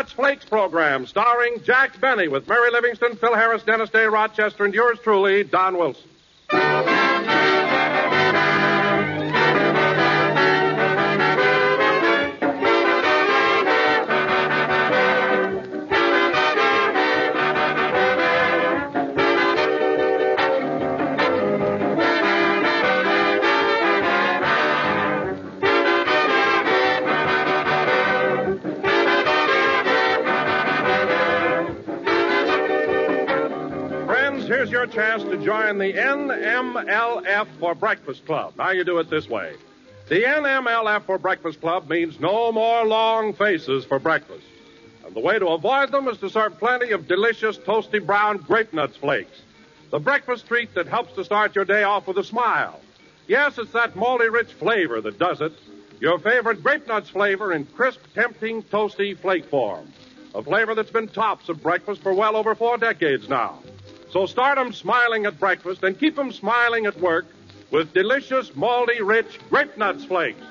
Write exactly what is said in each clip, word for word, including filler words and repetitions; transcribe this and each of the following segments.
Nuts Flakes program starring Jack Benny with Mary Livingston, Phil Harris, Dennis Day, Rochester, and yours truly, Don Wilson. Here's your chance to join the N M L F for Breakfast Club. Now you do it this way. The N M L F for Breakfast Club means no more long faces for breakfast. And the way to avoid them is to serve plenty of delicious, toasty brown grape nuts flakes. The breakfast treat that helps to start your day off with a smile. Yes, it's that malty rich flavor that does it. Your favorite grape nuts flavor in crisp, tempting, toasty flake form. A flavor that's been tops of breakfast for well over four decades now. So start 'em smiling at breakfast and keep 'em smiling at work with delicious, malty, rich grape nuts flakes.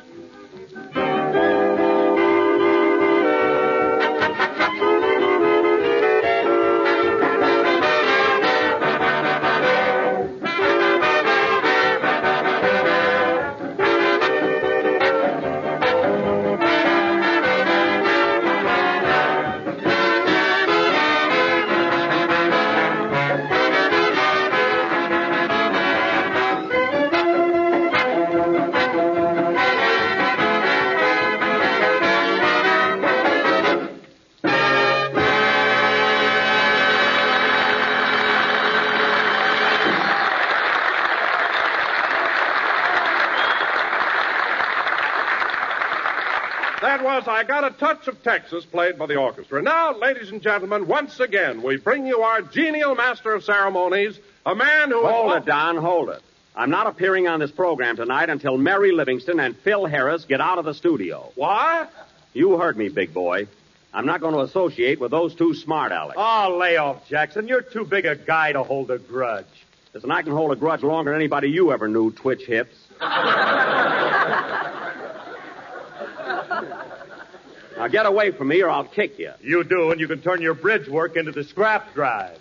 That was I Got a Touch of Texas, played by the orchestra. Now, ladies and gentlemen, once again, we bring you our genial master of ceremonies, a man who... Hold it, Don, hold it. I'm not appearing on this program tonight until Mary Livingston and Phil Harris get out of the studio. What? You heard me, big boy. I'm not going to associate with those two smart Alecs. Oh, lay off, Jackson. You're too big a guy to hold a grudge. Listen, I can hold a grudge longer than anybody you ever knew, Twitch Hips. Now get away from me or I'll kick you. You do, and you can turn your bridge work into the scrap drive.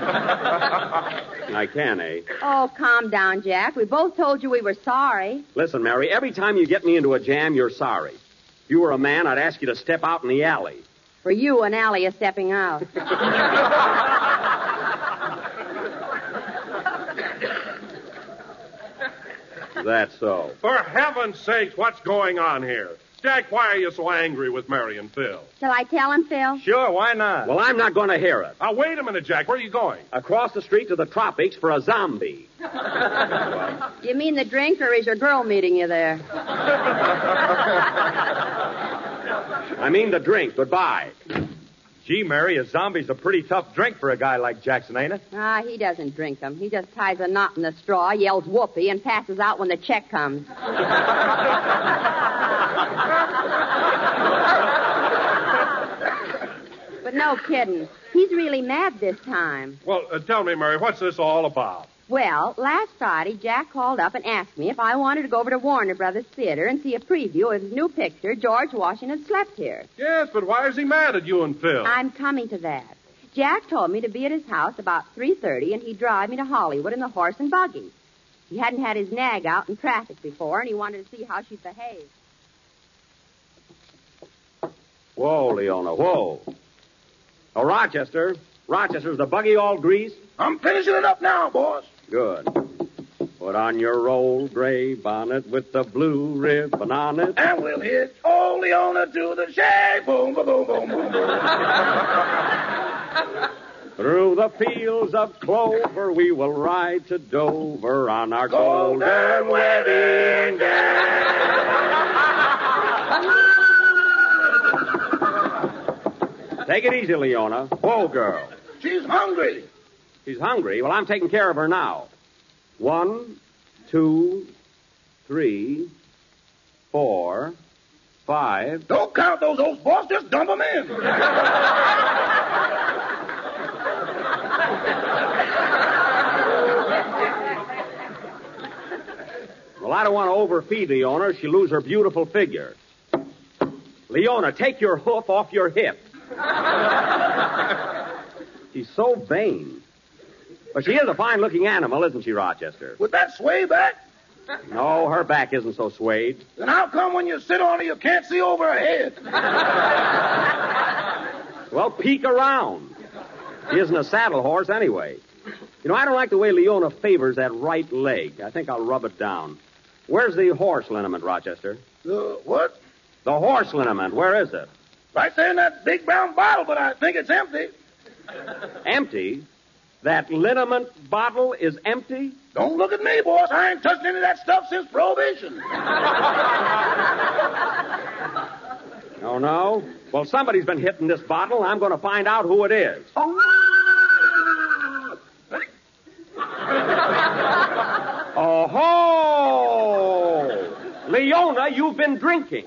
I can, eh? Oh, calm down, Jack. We both told you we were sorry. Listen, Mary, every time you get me into a jam, you're sorry. If you were a man, I'd ask you to step out in the alley. For you, an alley is stepping out. That's so. For heaven's sakes, what's going on here? Jack, why are you so angry with Mary and Phil? Shall I tell him, Phil? Sure, why not? Well, I'm not going to hear it. Now, wait a minute, Jack. Where are you going? Across the street to the tropics for a zombie. You mean the drink, or is your girl meeting you there? I mean the drink. Goodbye. Gee, Mary, a zombie's a pretty tough drink for a guy like Jackson, ain't it? Ah, he doesn't drink them. He just ties a knot in the straw, yells whoopee, and passes out when the check comes. But no kidding. He's really mad this time. Well, uh, tell me, Mary, what's this all about? Well, last Friday, Jack called up and asked me if I wanted to go over to Warner Brothers Theater and see a preview of his new picture, George Washington Slept Here. Yes, but why is he mad at you and Phil? I'm coming to that. Jack told me to be at his house about three thirty, and he'd drive me to Hollywood in the horse and buggy. He hadn't had his nag out in traffic before, and he wanted to see how she'd behave. Whoa, Leona, whoa. Oh, Rochester. Rochester, is the buggy all greased? I'm finishing it up now, boss. Good. Put on your old gray bonnet with the blue ribbon on it. And we'll hit old Leona to the shag. Boom, boom, boom, boom, boom, boom. Through the fields of clover we will ride to Dover on our golden, golden wedding day. Take it easy, Leona. Whoa, girl. She's hungry. She's hungry? Well, I'm taking care of her now. One, two, three, four, five. Don't count those oats, boss. Just dump them in. Well, I don't want to overfeed Leona. She'll lose her beautiful figure. Leona, take your hoof off your hip. She's so vain. But she is a fine-looking animal, isn't she, Rochester? With that sway back? No, her back isn't so swayed. Then how come when you sit on her, you can't see over her head? Well, peek around. She isn't a saddle horse anyway. You know, I don't like the way Leona favors that right leg. I think I'll rub it down. Where's the horse liniment, Rochester? The what? The horse liniment. Where is it? Right there in that big brown bottle, but I think it's empty. Empty? That liniment bottle is empty? Don't look at me, boss. I ain't touched any of that stuff since Prohibition. Oh, no? Well, somebody's been hitting this bottle, and I'm going to find out who it is. Oh-ho! Leona, you've been drinking.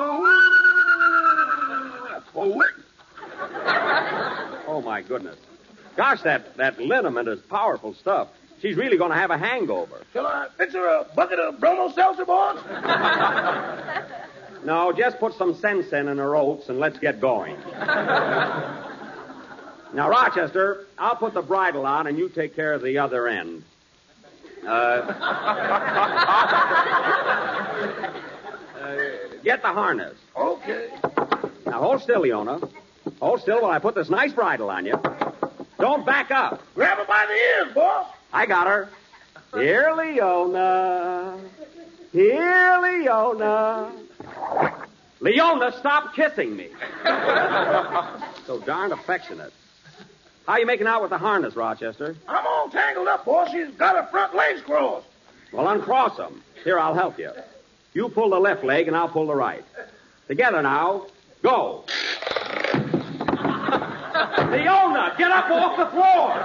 Oh, my goodness. Gosh, that, that liniment is powerful stuff. She's really going to have a hangover. Shall I fix her a bucket of Bromo seltzer, boss? No, just put some sensen in her oats and let's get going. Now, Rochester, I'll put the bridle on and you take care of the other end. Uh, uh, get the harness. Okay. Now, hold still, Leona. Hold still while I put this nice bridle on you. Don't back up. Grab her by the ears, boss. I got her. Here, Leona. Here, Leona. Leona, stop kissing me. So darn affectionate. How you making out with the harness, Rochester? I'm all tangled up, boss. She's got her front legs crossed. Well, uncross them. Here, I'll help you. You pull the left leg and I'll pull the right. Together now. Go. Leona, get up off the floor.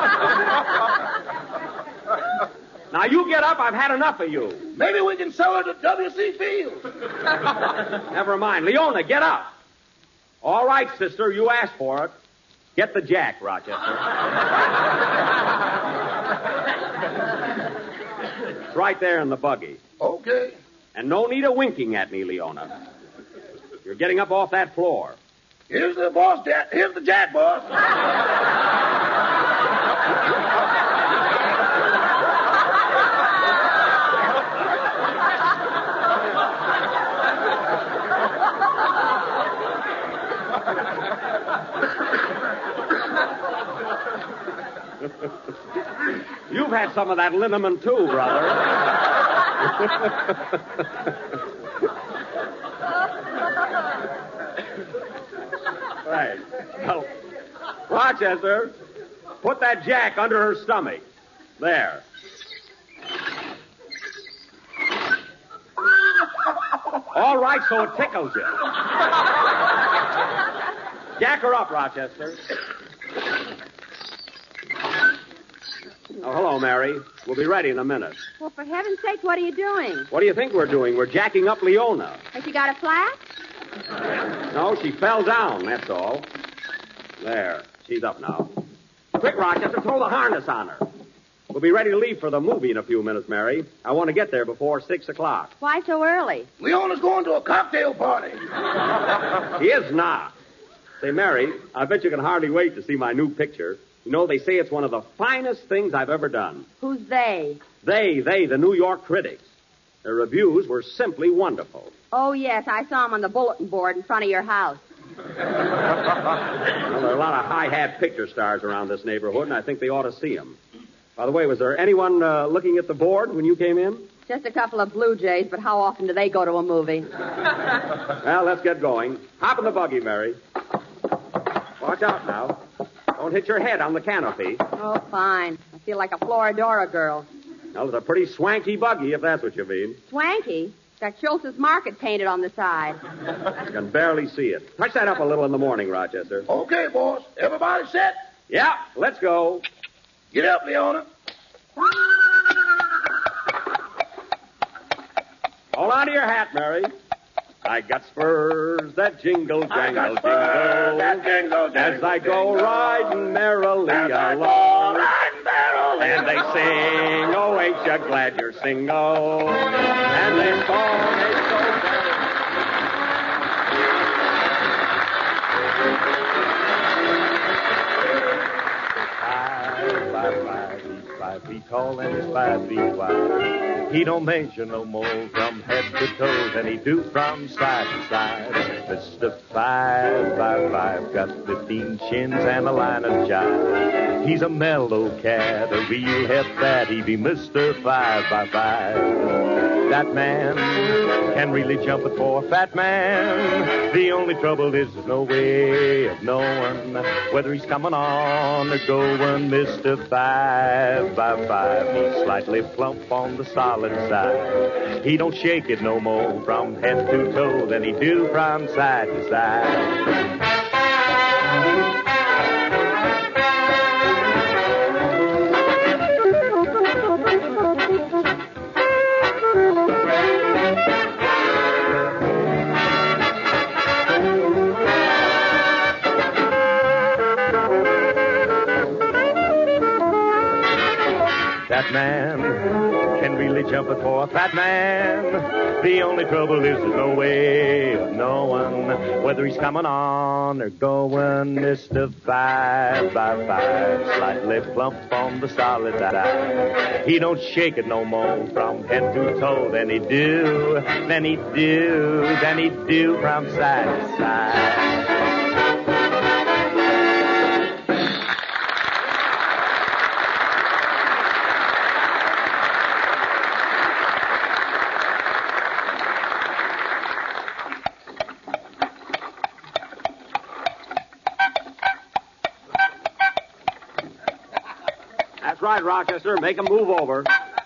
Now, you get up. I've had enough of you. Maybe we can sell her to W C Fields. Never mind. Leona, get up. All right, sister, you asked for it. Get the jack, Rochester. It's right there in the buggy. Okay. And no need of winking at me, Leona. You're getting up off that floor. Here's the boss, Jack. Here's the jack, boss. You've had some of that liniment too, brother. Right. Well, Rochester, put that jack under her stomach. There. All right, so it tickles you. Jack her up, Rochester. Oh, hello, Mary. We'll be ready in a minute. Well, for heaven's sake, what are you doing? What do you think we're doing? We're jacking up Leona. Has she got a flat? No, she fell down, that's all. There. She's up now. Quick, Rochester, throw the harness on her. We'll be ready to leave for the movie in a few minutes, Mary. I want to get there before six o'clock. Why so early? Leona's going to a cocktail party. He is not. Say, Mary, I bet you can hardly wait to see my new picture. You know, they say it's one of the finest things I've ever done. Who's they? They, they, the New York critics. Their reviews were simply wonderful. Oh, yes, I saw them on the bulletin board in front of your house. Well, there are a lot of high-hat picture stars around this neighborhood, and I think they ought to see them. By the way, was there anyone uh, looking at the board when you came in? Just a couple of Blue Jays, but how often do they go to a movie? Well, let's get going. Hop in the buggy, Mary. Watch out now. Don't hit your head on the canopy. Oh, fine. I feel like a Floridora girl. Well, it's a pretty swanky buggy, if that's what you mean. Swanky? Got Schultz's Market painted on the side. You can barely see it. Touch that up a little in the morning, Rochester. Okay, boss. Everybody set? Yeah, let's go. Get up, Leona. Hold on to your hat, Mary. I got spurs that jingle, jangle, I got jingle. spurs that jingle, jangle, As I go jingle. riding merrily As I go along. riding merrily And they along. sing, oh, ain't you glad you're single? And this song is so very... five feet tall and he's five feet wide. He don't measure no more from head to toe than he do from side to side. Mister Five by Five got fifteen chins and a line of jive. He's a mellow cat, a real hep that he be Mister Five by Five. That man can really jump it for a fat man. The only trouble is there's no way of knowing whether he's coming on or going. Mister Five by Five, he's slightly plump on the solid side. He don't shake it no more from head to toe than he do from side to side. That man can really jump it for a fat man. The only trouble is there's no way of knowing whether he's coming on or going. Mister Five by Five, slightly plump on the solid side. He don't shake it no more from head to toe than he do, than he do, than he do from side to side. That's right, Rochester. Make him move over.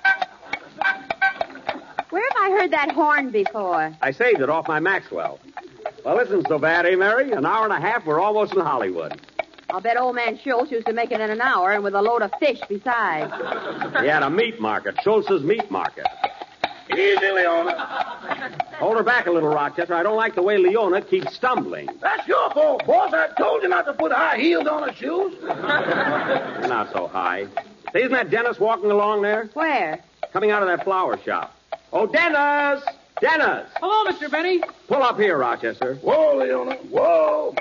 Where have I heard that horn before? I saved it off my Maxwell. Well, it isn't so bad, eh, Mary? An hour and a half, we're almost in Hollywood. I'll bet old man Schultz used to make it in an hour and with a load of fish besides. He had a meat market, Schultz's meat market. Easy, Leona. Hold her back a little, Rochester. I don't like the way Leona keeps stumbling. That's your fault, boss. I told you not to put high heels on her shoes. You're not so high. Say, isn't that Dennis walking along there? Where? Coming out of that flower shop. Oh, Dennis! Dennis! Hello, Mister Benny. Pull up here, Rochester. Whoa, Leona. Whoa.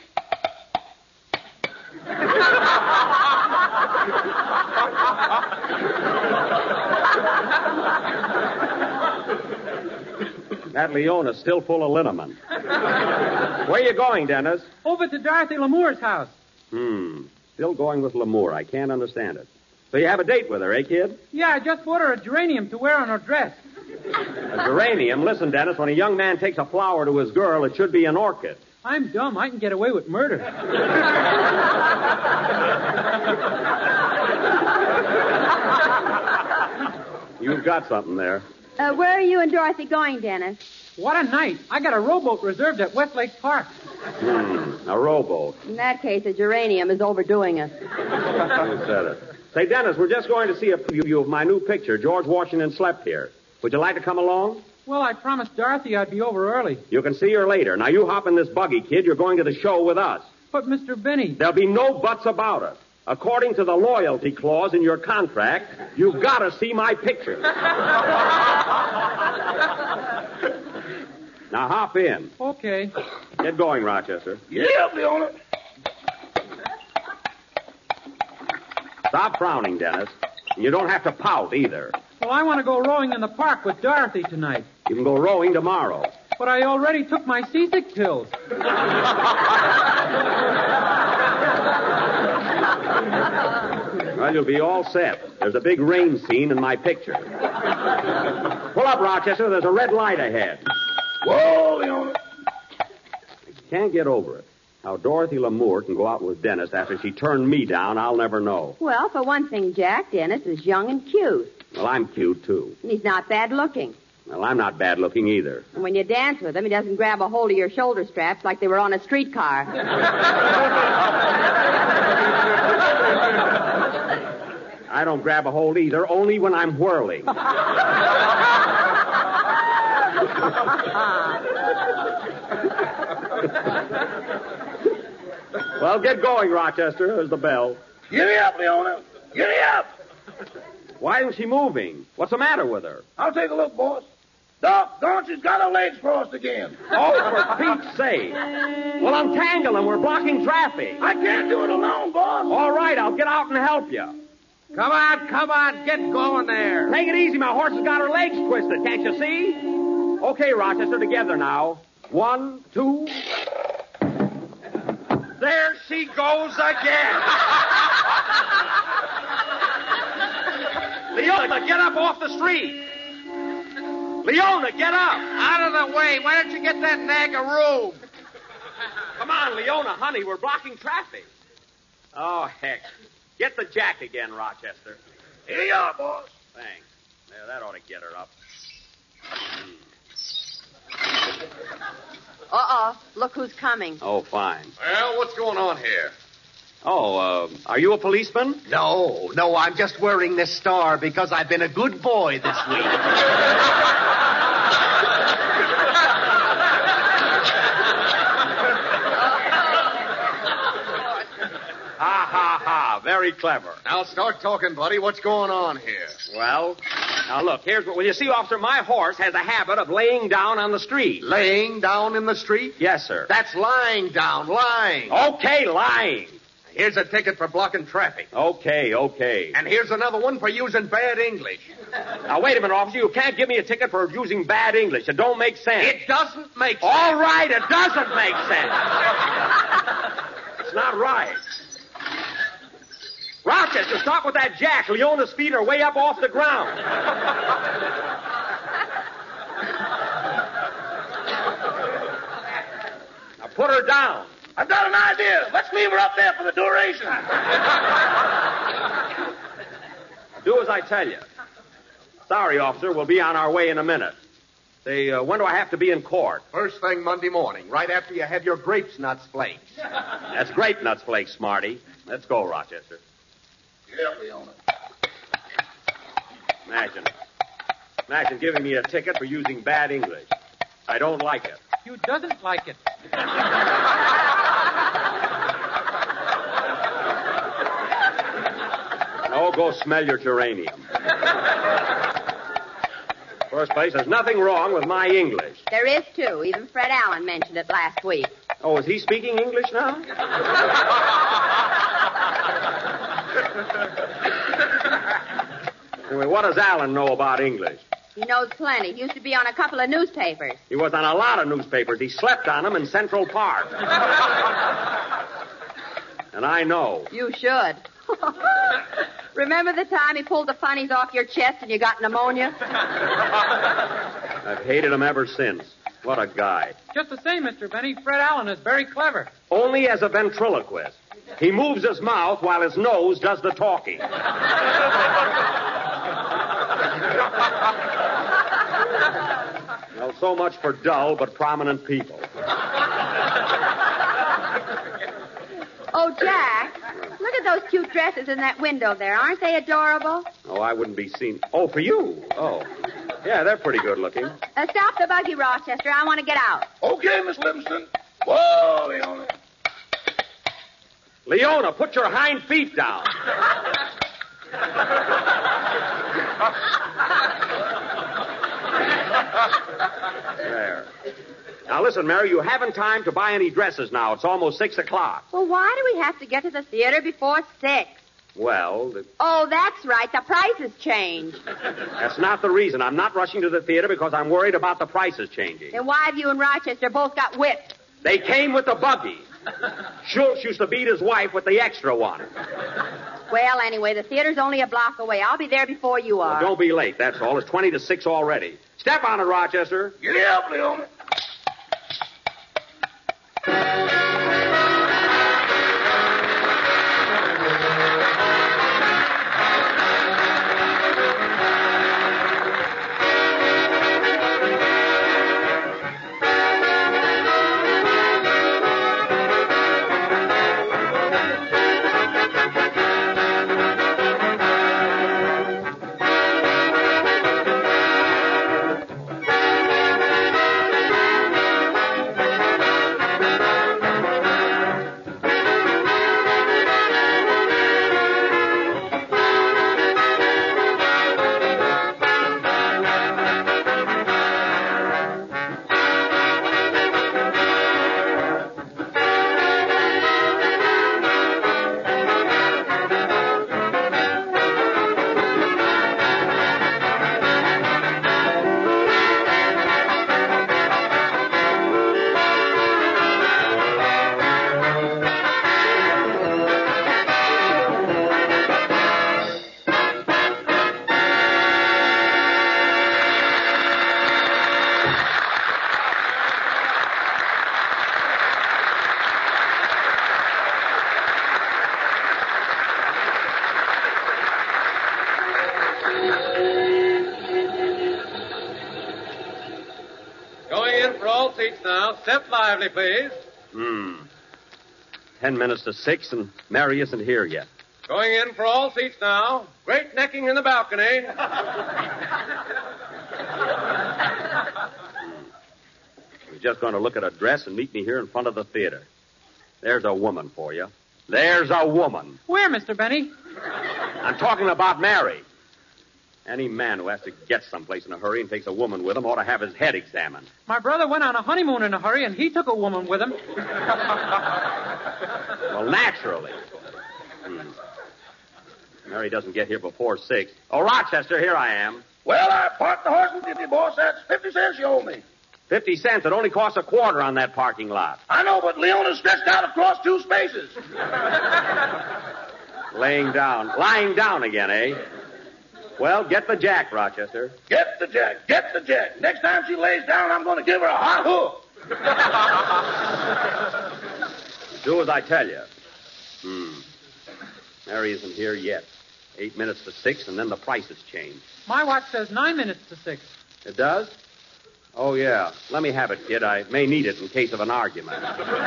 That Leona's still full of liniment. Where you going, Dennis? Over to Dorothy Lamour's house. Hmm. Still going with Lamour. I can't understand it. So you have a date with her, eh, kid? Yeah, I just bought her a geranium to wear on her dress. A geranium? Listen, Dennis, when a young man takes a flower to his girl, it should be an orchid. I'm dumb. I can get away with murder. You've got something there. Uh, where are you and Dorothy going, Dennis? What a night. I got a rowboat reserved at Westlake Park. Hmm. A rowboat. In that case, a geranium is overdoing us. You said it. Say, Dennis, we're just going to see a preview of my new picture, George Washington Slept Here. Would you like to come along? Well, I promised Dorothy I'd be over early. You can see her later. Now, you hop in this buggy, kid. You're going to the show with us. But, Mister Benny... There'll be no buts about it. According to the loyalty clause in your contract, you've got to see my picture. Now, hop in. Okay. Get going, Rochester. Yeah, Leona. Stop frowning, Dennis. You don't have to pout, either. Well, I want to go rowing in the park with Dorothy tonight. You can go rowing tomorrow. But I already took my seasick pills. Well, you'll be all set. There's a big rain scene in my picture. Pull up, Rochester. There's a red light ahead. Whoa, Leona. Can't get over it. How Dorothy Lamour can go out with Dennis after she turned me down, I'll never know. Well, for one thing, Jack, Dennis is young and cute. Well, I'm cute, too. And he's not bad looking. Well, I'm not bad looking either. And when you dance with him, he doesn't grab a hold of your shoulder straps like they were on a streetcar. I don't grab a hold either, only when I'm whirling. Well, get going, Rochester. There's the bell. Giddy up, Leona. Giddy up. Why isn't she moving? What's the matter with her? I'll take a look, boss. Doc, don't she's got her legs crossed again. Oh, for Pete's sake. Well, untangle them. We're blocking traffic. I can't do it alone, boss. All right, I'll get out and help you. Come on, come on, get going there. Take it easy. My horse has got her legs twisted. Can't you see? Okay, Rochester, together now. One, two. There she goes again. Leona, get up off the street. Leona, get up. Out of the way. Why don't you get that nag a room? Come on, Leona, honey, we're blocking traffic. Oh, heck. Get the jack again, Rochester. Here you are, boss. Thanks. There, that ought to get her up. Uh-oh. Look who's coming. Oh, fine. Well, what's going on here? Oh, uh, are you a policeman? No, no, I'm just wearing this star because I've been a good boy this week. Ha, ha, ha. Very clever. Now start talking, buddy. What's going on here? Well, now look, here's what... Well, you see, officer, my horse has a habit of laying down on the street. Laying down in the street? Yes, sir. That's lying down, lying. Okay, lying. Here's a ticket for blocking traffic. Okay, okay. And here's another one for using bad English. Now, wait a minute, officer. You can't give me a ticket for using bad English. It don't make sense. It doesn't make sense. All right, it doesn't make sense. It's not right. Rochester, stop with that jack. Leona's feet are way up off the ground. Now put her down. I've got an idea. Let's leave her up there for the duration. Do as I tell you. Sorry, officer. We'll be on our way in a minute. Say, uh, when do I have to be in court? First thing Monday morning, right after you have your grapes nuts flakes. That's grape nuts flakes, Smarty. Let's go, Rochester. Yeah, Leona. Imagine. Imagine giving me a ticket for using bad English. I don't like it. You doesn't like it. Oh, go smell your geranium. First place, there's nothing wrong with my English. There is, too. Even Fred Allen mentioned it last week. Oh, is he speaking English now? Anyway, what does Allen know about English? He knows plenty. He used to be on a couple of newspapers. He was on a lot of newspapers. He slept on them in Central Park. And I know. You should. Remember the time he pulled the funnies off your chest and you got pneumonia? I've hated him ever since. What a guy. Just the same, Mister Benny, Fred Allen is very clever. Only as a ventriloquist. He moves his mouth while his nose does the talking. Well, so much for dull but prominent people. Oh, Jack, look at those cute dresses in that window there. Aren't they adorable? Oh, I wouldn't be seen. Oh, for you? Oh. Yeah, they're pretty good looking. Uh, stop the buggy, Rochester. I want to get out. Okay, Miss Livingston. Whoa, Leona. Leona, put your hind feet down. There. Now, listen, Mary, you haven't time to buy any dresses now. It's almost six o'clock. Well, why do we have to get to the theater before six? Well, the... Oh, that's right. The prices change. that's not the reason. I'm not rushing to the theater because I'm worried about the prices changing. Then why have you and Rochester both got whipped? They came with the buggy. Schultz used to beat his wife with the extra one. Well, anyway, the theater's only a block away. I'll be there before you are. Well, don't be late, that's all. It's twenty to six already. Step on it, Rochester. Get up, Leona. seats now. Step lively, please. Hmm. Ten minutes to six, and Mary isn't here yet. Going in for all seats now. Great necking in the balcony. He's just going to look at a dress and meet me here in front of the theater. There's a woman for you. There's a woman. Where, Mister Benny? I'm talking about Mary. Any man who has to get someplace in a hurry and takes a woman with him ought to have his head examined. My brother went on a honeymoon in a hurry, and he took a woman with him. Well, naturally. Hmm. Mary doesn't get here before six. Oh, Rochester, here I am. Well, I parked the horse and give you, boss. That's fifty cents you owe me. Fifty cents. It only costs a quarter on that parking lot. I know, but Leona's stretched out across two spaces. Laying down. Lying down again, eh? Well, get the jack, Rochester. Get the jack. Get the jack. Next time she lays down, I'm going to give her a hot hook. Do as I tell you. Hmm. Mary isn't here yet. Eight minutes to six, and then the price has changed. My watch says nine minutes to six. It does? Oh, yeah. Let me have it, kid. I may need it in case of an argument.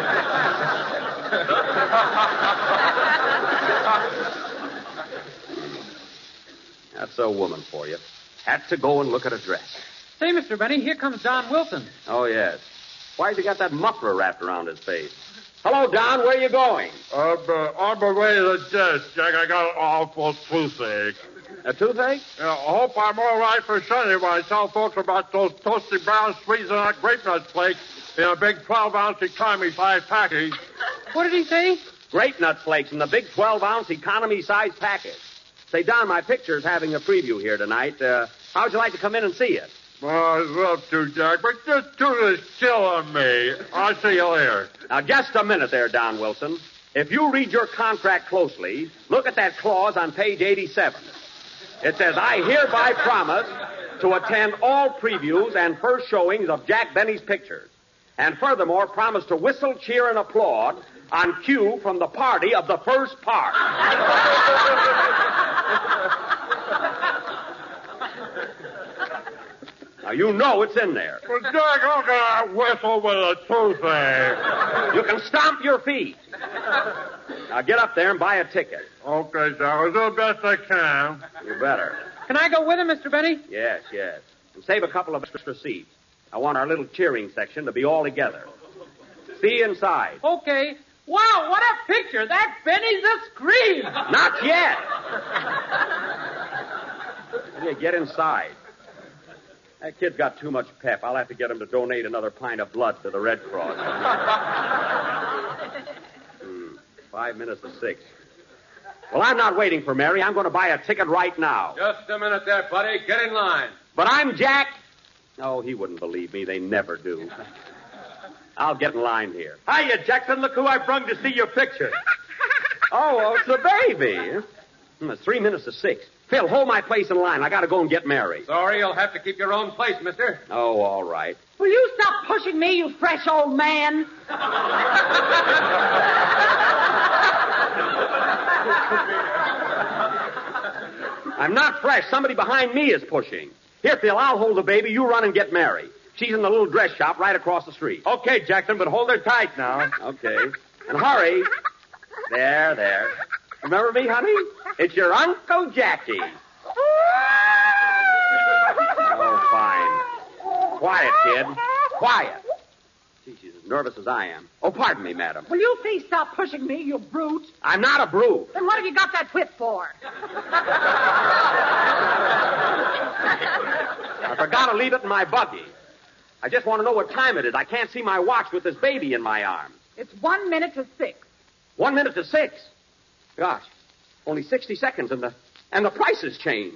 That's a woman for you. Had to go and look at a dress. Say, Mister Benny, here comes Don Wilson. Oh, yes. Why's he got that muffler wrapped around his face? Hello, Don. Where are you going? Uh, on my way to the desk, Jack. I got an awful toothache. A toothache? Yeah, I hope I'm all right for Sunday when I tell folks about those toasty brown sweets and that grape nut flakes in a big twelve-ounce economy-size package. What did he say? Grape nut flakes in the big twelve-ounce economy-size package. Say, Don, my picture's having a preview here tonight. Uh, how'd you like to come in and see it? Well, I'd love to, Jack, but this tooth is killing me. I'll see you later. Now, just a minute there, Don Wilson. If you read your contract closely, look at that clause on page eighty-seven. It says, I hereby promise to attend all previews and first showings of Jack Benny's pictures. And furthermore, promise to whistle, cheer, and applaud on cue from the party of the first part. Now, you know it's in there. Well, Jack, how can I whistle with a toothache? You can stomp your feet. Now, get up there and buy a ticket. Okay, Jack. I'll do the best I can. You better. Can I go with him, Mister Benny? Yes, yes. And save a couple of extra seats. I want our little cheering section to be all together. See you inside. Okay. Wow, what a picture. That Benny's a scream. Not yet. How do you get inside? That kid's got too much pep. I'll have to get him to donate another pint of blood to the Red Cross. hmm. Five minutes to six. Well, I'm not waiting for Mary. I'm going to buy a ticket right now. Just a minute there, buddy. Get in line. But I'm Jack. Oh, he wouldn't believe me. They never do. I'll get in line here. Hiya, Jackson. Look who I brung to see your picture. Oh, it's the baby. Hmm, it's three minutes to six. Phil, hold my place in line. I got to go and get Mary. Sorry, you'll have to keep your own place, mister. Oh, all right. Will you stop pushing me, you fresh old man? I'm not fresh. Somebody behind me is pushing. Here, Phil, I'll hold the baby. You run and get Mary. She's in the little dress shop right across the street. Okay, Jackson, but hold her tight now. Okay. And hurry. There, there. Remember me, honey? It's your Uncle Jackie. Oh, fine. Quiet, kid. Quiet. Gee, she's as nervous as I am. Oh, pardon me, madam. Will you please stop pushing me, you brute? I'm not a brute. Then what have you got that whip for? I forgot to leave it in my buggy. I just want to know what time it is. I can't see my watch with this baby in my arms. It's one minute to six. One minute to six. Gosh, only sixty seconds and the and the prices change.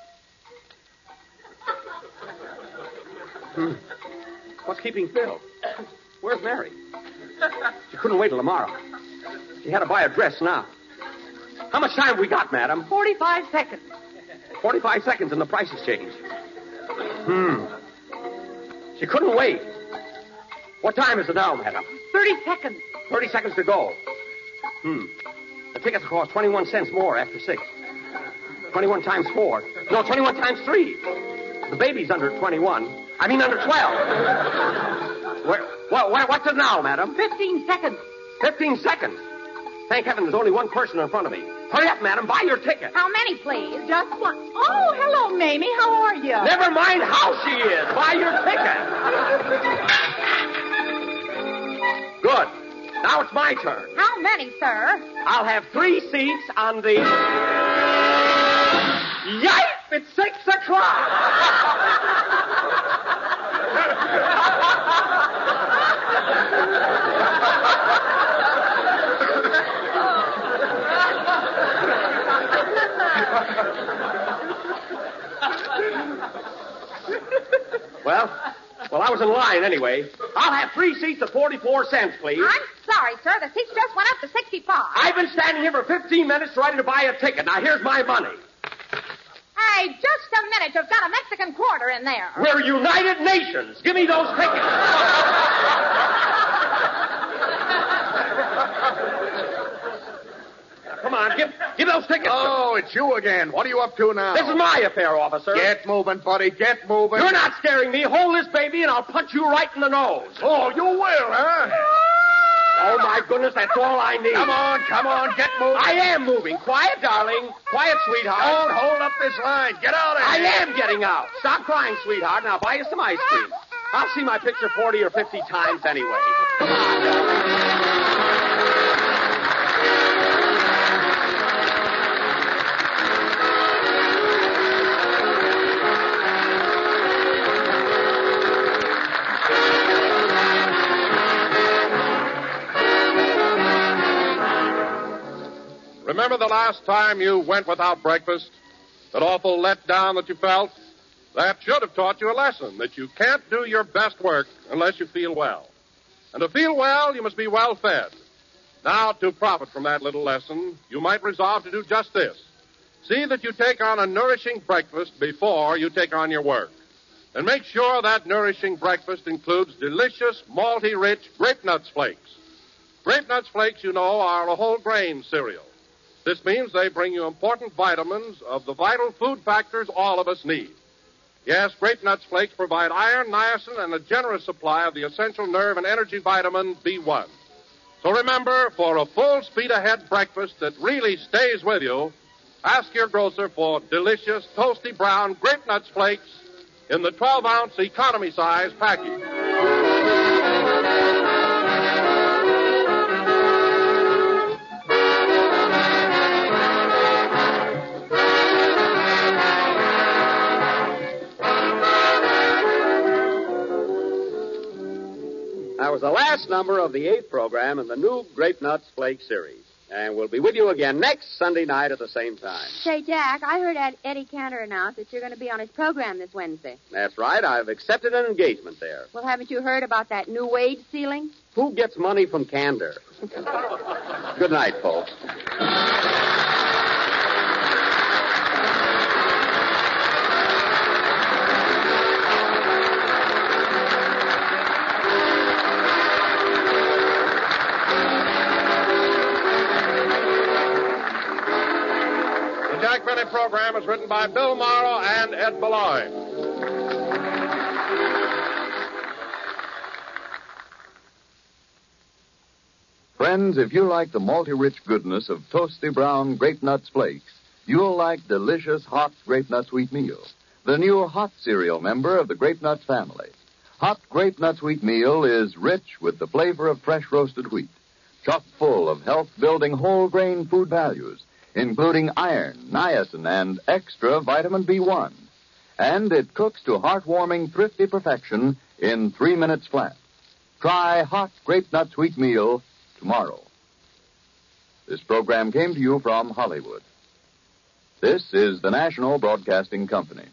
Hmm. What's keeping Phil? Where's Mary? She couldn't wait till tomorrow. She had to buy a dress now. How much time have we got, madam? Forty-five seconds. Forty-five seconds and the prices change. Hmm. She couldn't wait. What time is it now, madam? Thirty seconds. Thirty seconds to go. Hmm. The tickets cost twenty-one cents more after six. Twenty-one times four. No, twenty-one times three. The baby's under twenty-one. I mean under twelve. Where... What, what, what's it now, madam? Fifteen seconds. Fifteen seconds. Thank heaven there's only one person in front of me. Hurry up, madam. Buy your ticket. How many, please? Just one. Oh, hello, Mamie. How are you? Never mind how she is. Buy your ticket. Good. Now it's my turn. How many, sir? I'll have three seats on the... Yipe! It's six o'clock! Well, well, I was in line anyway. I'll have three seats at forty-four cents, please. I'm sorry, sir. The seats just went up to sixty-five. I've been standing here for fifteen minutes ready to buy a ticket. Now, here's my money. Hey, just a minute. You've got a Mexican quarter in there. We're United Nations. Give me those tickets. Now, come on, give, give those tickets. Oh, it's you again. What are you up to now? This is my affair, officer. Get moving, buddy. Get moving. You're not scaring me. Hold this baby and I'll punch you right in the nose. Oh, you will, huh? Oh, my goodness, that's all I need. Come on, come on, get moving. I am moving. Quiet, darling. Quiet, sweetheart. Don't hold up this line. Get out of I here. am getting out. Stop crying, sweetheart, and I'll buy you some ice cream. I'll see my picture forty or fifty times anyway. Come on. Remember the last time you went without breakfast? That awful letdown that you felt? That should have taught you a lesson, that you can't do your best work unless you feel well. And to feel well, you must be well fed. Now, to profit from that little lesson, you might resolve to do just this. See that you take on a nourishing breakfast before you take on your work. And make sure that nourishing breakfast includes delicious, malty-rich Grape Nuts Flakes. Grape Nuts Flakes, you know, are a whole grain cereal. This means they bring you important vitamins of the vital food factors all of us need. Yes, Grape Nuts Flakes provide iron, niacin, and a generous supply of the essential nerve and energy vitamin B one. So remember, for a full speed-ahead breakfast that really stays with you, ask your grocer for delicious, toasty brown Grape Nuts Flakes in the twelve-ounce economy size package. That was the last number of the eighth program in the new Grape Nuts Flake series. And we'll be with you again next Sunday night at the same time. Say, Jack, I heard Ed, Eddie Cantor announce that you're going to be on his program this Wednesday. That's right. I've accepted an engagement there. Well, haven't you heard about that new wage ceiling? Who gets money from Candor? Good night, folks. The Jack Benny program is written by Bill Morrow and Ed Beloy. Friends, if you like the malty-rich goodness of toasty brown Grape Nuts Flakes, you'll like delicious hot Grape Nuts Wheat Meal, the new hot cereal member of the Grape Nuts family. Hot Grape Nuts Wheat Meal is rich with the flavor of fresh roasted wheat, chock full of health-building whole grain food values, including iron, niacin, and extra vitamin B one. And it cooks to heartwarming, thrifty perfection in three minutes flat. Try hot Grape Nuts Wheat Meal tomorrow. This program came to you from Hollywood. This is the National Broadcasting Company.